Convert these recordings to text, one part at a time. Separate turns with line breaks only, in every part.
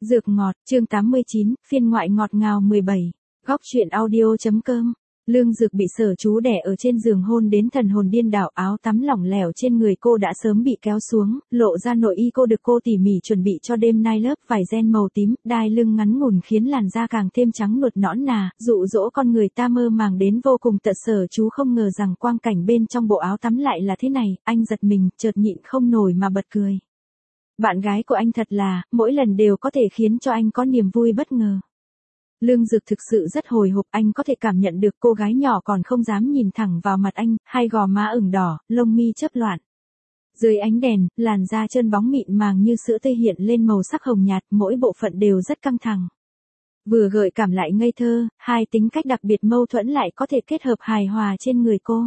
Dược ngọt, chương 89, phiên ngoại ngọt ngào 17. Góc truyện audio.com. Lương Dược bị Sở Chú đè ở trên giường hôn đến thần hồn điên đảo, áo tắm lỏng lẻo trên người cô đã sớm bị kéo xuống, lộ ra nội y cô được cô tỉ mỉ chuẩn bị cho đêm nay, lớp vải ren màu tím, đai lưng ngắn ngủn khiến làn da càng thêm trắng nuột nõn nà, dụ dỗ con người ta mơ màng đến vô cùng tận. Sở Chú không ngờ rằng quang cảnh bên trong bộ áo tắm lại là thế này, anh giật mình, chợt nhịn không nổi mà bật cười. Bạn gái của anh thật là, mỗi lần đều có thể khiến cho anh có niềm vui bất ngờ. Lương Dược thực sự rất hồi hộp, anh có thể cảm nhận được cô gái nhỏ còn không dám nhìn thẳng vào mặt anh, hai gò má ửng đỏ, lông mi chớp loạn. Dưới ánh đèn, làn da trơn bóng mịn màng như sữa tươi hiện lên màu sắc hồng nhạt, mỗi bộ phận đều rất căng thẳng. Vừa gợi cảm lại ngây thơ, hai tính cách đặc biệt mâu thuẫn lại có thể kết hợp hài hòa trên người cô.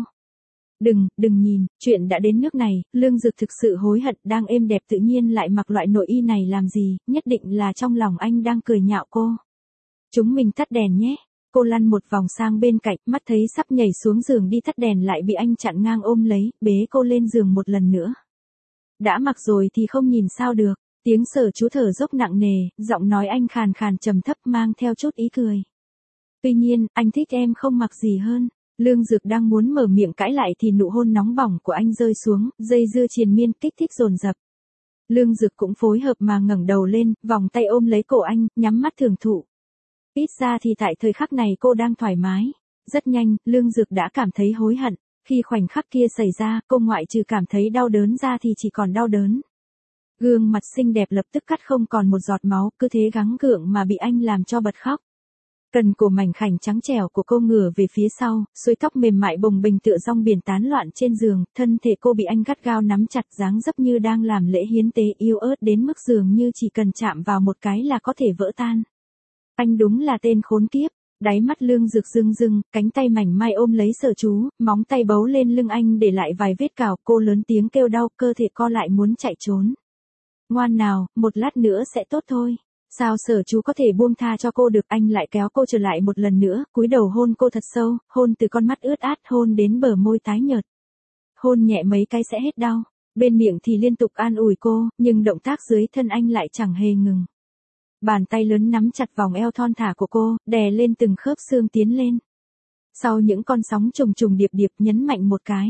Đừng nhìn, chuyện đã đến nước này, Lương Dược thực sự hối hận, đang êm đẹp tự nhiên lại mặc loại nội y này làm gì, nhất định là trong lòng anh đang cười nhạo cô. Chúng mình tắt đèn nhé. Cô lăn một vòng sang bên cạnh, mắt thấy sắp nhảy xuống giường đi tắt đèn lại bị anh chặn ngang ôm lấy, bế cô lên giường một lần nữa. Đã mặc rồi thì không nhìn sao được, tiếng Sở Chú thở dốc nặng nề, giọng nói anh khàn khàn trầm thấp mang theo chút ý cười. Tuy nhiên, anh thích em không mặc gì hơn. Lương Dược đang muốn mở miệng cãi lại thì nụ hôn nóng bỏng của anh rơi xuống, dây dưa triền miên kích thích dồn dập. Lương Dược cũng phối hợp mà ngẩng đầu lên, vòng tay ôm lấy cổ anh, nhắm mắt thưởng thụ. Ít ra thì tại thời khắc này cô đang thoải mái. Rất nhanh, Lương Dược đã cảm thấy hối hận. Khi khoảnh khắc kia xảy ra, cô ngoại trừ cảm thấy đau đớn ra thì chỉ còn đau đớn. Gương mặt xinh đẹp lập tức cắt không còn một giọt máu, cứ thế gắng gượng mà bị anh làm cho bật khóc. Cần cổ mảnh khảnh trắng trẻo của cô ngửa về phía sau, xuôi tóc mềm mại bồng bềnh tựa rong biển tán loạn trên giường, thân thể cô bị anh gắt gao nắm chặt, dáng dấp như đang làm lễ hiến tế, yếu ớt đến mức dường như chỉ cần chạm vào một cái là có thể vỡ tan. Anh đúng là tên khốn kiếp. Đáy mắt Lương Dược rưng rưng, cánh tay mảnh mai ôm lấy Sở Chú, móng tay bấu lên lưng anh để lại vài vết cào, cô lớn tiếng kêu đau, cơ thể co lại muốn chạy trốn. Ngoan nào, một lát nữa sẽ tốt thôi. Sao Sở Chú có thể buông tha cho cô được, anh lại kéo cô trở lại một lần nữa, cúi đầu hôn cô thật sâu, hôn từ con mắt ướt át, hôn đến bờ môi tái nhợt. Hôn nhẹ mấy cái sẽ hết đau, bên miệng thì liên tục an ủi cô, nhưng động tác dưới thân anh lại chẳng hề ngừng. Bàn tay lớn nắm chặt vòng eo thon thả của cô, đè lên từng khớp xương tiến lên. Sau những con sóng trùng trùng điệp điệp nhấn mạnh một cái.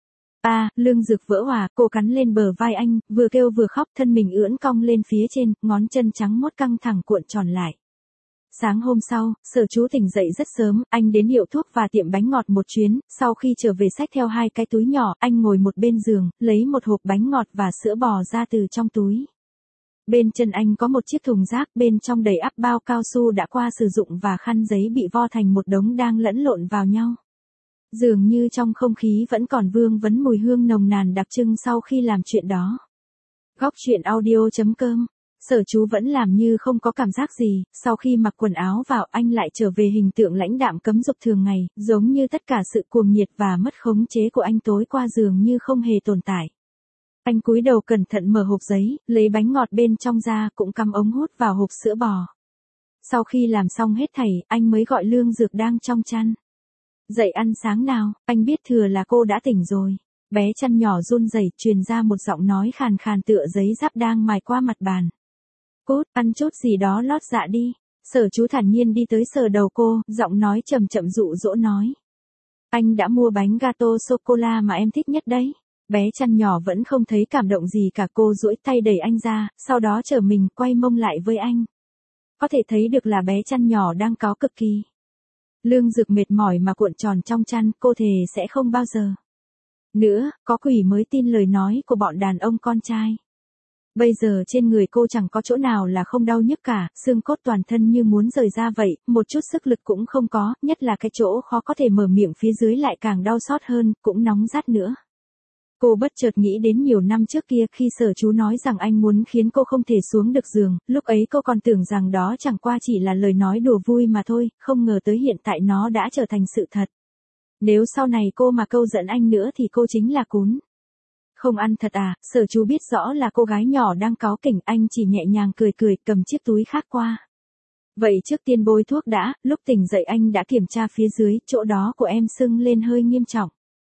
Lương Dược vỡ hòa, cô cắn lên bờ vai anh, vừa kêu vừa khóc, thân mình ưỡn cong lên phía trên, ngón chân trắng mốt căng thẳng cuộn tròn lại. Sáng hôm sau, Sở Chú tỉnh dậy rất sớm, anh đến hiệu thuốc và tiệm bánh ngọt một chuyến, sau khi trở về xách theo 2 cái túi nhỏ, anh ngồi một bên giường, lấy một hộp bánh ngọt và sữa bò ra từ trong túi. Bên chân anh có một chiếc thùng rác, bên trong đầy ắp bao cao su đã qua sử dụng và khăn giấy bị vo thành một đống đang lẫn lộn vào nhau. Dường như trong không khí vẫn còn vương vấn mùi hương nồng nàn đặc trưng sau khi làm chuyện đó. Góc truyện audio.com. Sở Chú vẫn làm như không có cảm giác gì, sau khi mặc quần áo vào anh lại trở về hình tượng lãnh đạm cấm dục thường ngày, giống như tất cả sự cuồng nhiệt và mất khống chế của anh tối qua dường như không hề tồn tại. Anh cúi đầu cẩn thận mở hộp giấy, lấy bánh ngọt bên trong ra, cũng cắm ống hút vào hộp sữa bò. Sau khi làm xong hết thảy, anh mới gọi Lương Dược đang trong chăn. Dậy ăn sáng nào, anh biết thừa là cô đã tỉnh rồi. Bé chăn nhỏ run rẩy truyền ra một giọng nói khàn khàn tựa giấy giáp đang mài qua mặt bàn. Cút, ăn chút gì đó lót dạ đi. Sở Chú thản nhiên đi tới sờ đầu cô, giọng nói chậm chậm dụ dỗ nói. Anh đã mua bánh gato sô-cô-la mà em thích nhất đấy. Bé chăn nhỏ vẫn không thấy cảm động gì cả, cô duỗi tay đẩy anh ra, sau đó trở mình quay mông lại với anh. Có thể thấy được là bé chăn nhỏ đang cáu cực kỳ. Lương Dược mệt mỏi mà cuộn tròn trong chăn, cô thề sẽ không bao giờ nữa, có quỷ mới tin lời nói của bọn đàn ông con trai. Bây giờ trên người cô chẳng có chỗ nào là không đau nhức cả, xương cốt toàn thân như muốn rời ra vậy, một chút sức lực cũng không có, nhất là cái chỗ khó có thể mở miệng phía dưới lại càng đau xót hơn, cũng nóng rát nữa. Cô bất chợt nghĩ đến nhiều năm trước kia khi Sở Chú nói rằng anh muốn khiến cô không thể xuống được giường, lúc ấy cô còn tưởng rằng đó chẳng qua chỉ là lời nói đùa vui mà thôi, không ngờ tới hiện tại nó đã trở thành sự thật. Nếu sau này cô mà câu giận anh nữa thì cô chính là cún. Không ăn thật à, Sở Chú biết rõ là cô gái nhỏ đang cáu kỉnh, anh chỉ nhẹ nhàng cười cười cầm chiếc túi khác qua. Vậy trước tiên bôi thuốc đã, lúc tỉnh dậy anh đã kiểm tra phía dưới, chỗ đó của em sưng lên hơi nghiêm trọng.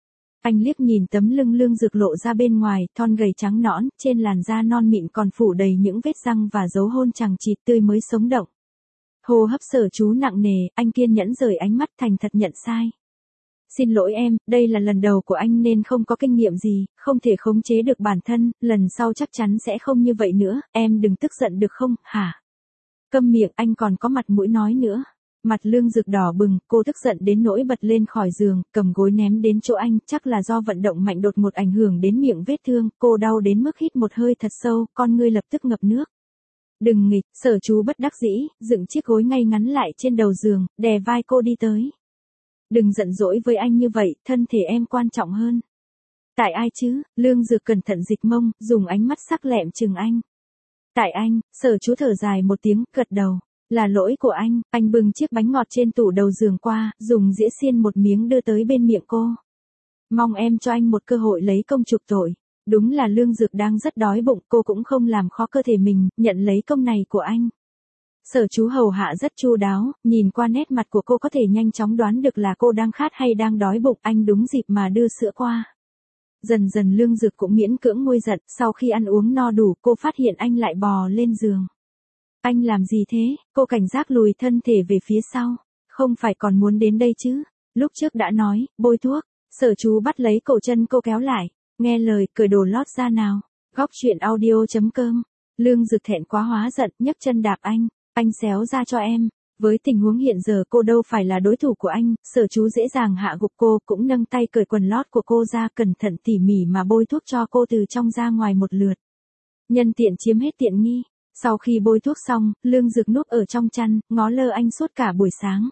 Anh liếc nhìn tấm lưng Lương Dược lộ ra bên ngoài, thon gầy trắng nõn, trên làn da non mịn còn phủ đầy những vết răng và dấu hôn chằng chịt tươi mới sống động. Hô hấp Sở Chú nặng nề, anh kiên nhẫn rời ánh mắt thành thật nhận sai. Xin lỗi em, đây là lần đầu của anh nên không có kinh nghiệm gì, không thể khống chế được bản thân, lần sau chắc chắn sẽ không như vậy nữa, em đừng tức giận được không, hả? Câm miệng, anh còn có mặt mũi nói nữa. Mặt Lương Dược đỏ bừng, cô tức giận đến nỗi bật lên khỏi giường, cầm gối ném đến chỗ anh, chắc là do vận động mạnh đột ngột ảnh hưởng đến miệng vết thương, cô đau đến mức hít một hơi thật sâu, con ngươi lập tức ngập nước. Đừng nghịch, Sở Chú bất đắc dĩ, dựng chiếc gối ngay ngắn lại trên đầu giường, đè vai cô đi tới. Đừng giận dỗi với anh như vậy, thân thể em quan trọng hơn. Tại ai chứ? Lương Dược cẩn thận dịch mông, dùng ánh mắt sắc lẹm chừng anh. Tại anh, Sở Chú thở dài một tiếng, gật đầu. Là lỗi của anh bưng chiếc bánh ngọt trên tủ đầu giường qua, dùng dĩa xiên một miếng đưa tới bên miệng cô. Mong em cho anh một cơ hội lấy công chuộc tội. Đúng là Lương Dược đang rất đói bụng, cô cũng không làm khó cơ thể mình, nhận lấy công này của anh. Sở Chú hầu hạ rất chu đáo, nhìn qua nét mặt của cô có thể nhanh chóng đoán được là cô đang khát hay đang đói bụng, anh đúng dịp mà đưa sữa qua. Dần dần Lương Dược cũng miễn cưỡng nguôi giận, sau khi ăn uống no đủ, cô phát hiện anh lại bò lên giường. Anh làm gì thế? Cô cảnh giác lùi thân thể về phía sau. Không phải còn muốn đến đây chứ? Lúc trước đã nói, bôi thuốc. Sở Chú bắt lấy cổ chân cô kéo lại. Nghe lời, cởi đồ lót ra nào. Góc truyện audio.com. Lương Dược thẹn quá hóa giận, nhấc chân đạp anh. Anh xéo ra cho em. Với tình huống hiện giờ cô đâu phải là đối thủ của anh, Sở Chú dễ dàng hạ gục cô, cũng nâng tay cởi quần lót của cô ra, cẩn thận tỉ mỉ mà bôi thuốc cho cô từ trong ra ngoài một lượt. Nhân tiện chiếm hết tiện nghi. Sau khi bôi thuốc xong, Lương Dược núp ở trong chăn, ngó lơ anh suốt cả buổi sáng.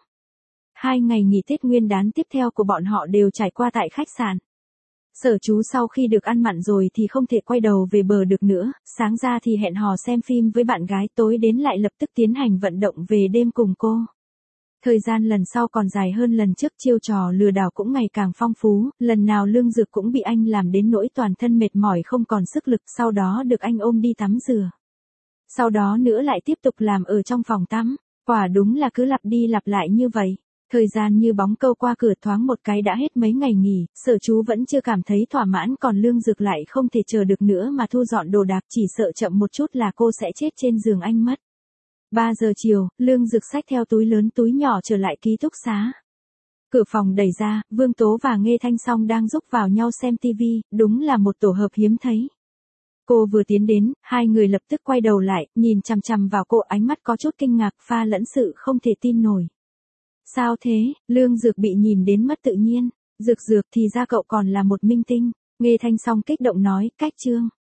2 ngày nghỉ Tết Nguyên đán tiếp theo của bọn họ đều trải qua tại khách sạn. Sở Chú sau khi được ăn mặn rồi thì không thể quay đầu về bờ được nữa, sáng ra thì hẹn hò xem phim với bạn gái, tối đến lại lập tức tiến hành vận động về đêm cùng cô. Thời gian lần sau còn dài hơn lần trước, chiêu trò lừa đảo cũng ngày càng phong phú, lần nào Lương Dược cũng bị anh làm đến nỗi toàn thân mệt mỏi không còn sức lực, sau đó được anh ôm đi tắm rửa. Sau đó nữa lại tiếp tục làm ở trong phòng tắm, quả đúng là cứ lặp đi lặp lại như vậy. Thời gian như bóng câu qua cửa, thoáng một cái đã hết mấy ngày nghỉ, Sở Chú vẫn chưa cảm thấy thỏa mãn, còn Lương Dược lại không thể chờ được nữa mà thu dọn đồ đạc, chỉ sợ chậm một chút là cô sẽ chết trên giường anh mất. 3 giờ chiều, Lương Dược xách theo túi lớn túi nhỏ trở lại ký túc xá. Cửa phòng đẩy ra, Vương Tố và Nghê Thanh Song đang rúc vào nhau xem tivi, đúng là một tổ hợp hiếm thấy. Cô vừa tiến đến, hai người lập tức quay đầu lại, nhìn chằm chằm vào cô, ánh mắt có chút kinh ngạc pha lẫn sự không thể tin nổi. Sao thế? Lương Dược bị nhìn đến mất tự nhiên. Dược thì ra cậu còn là một minh tinh. Nghê Thanh Song kích động nói, cách chương.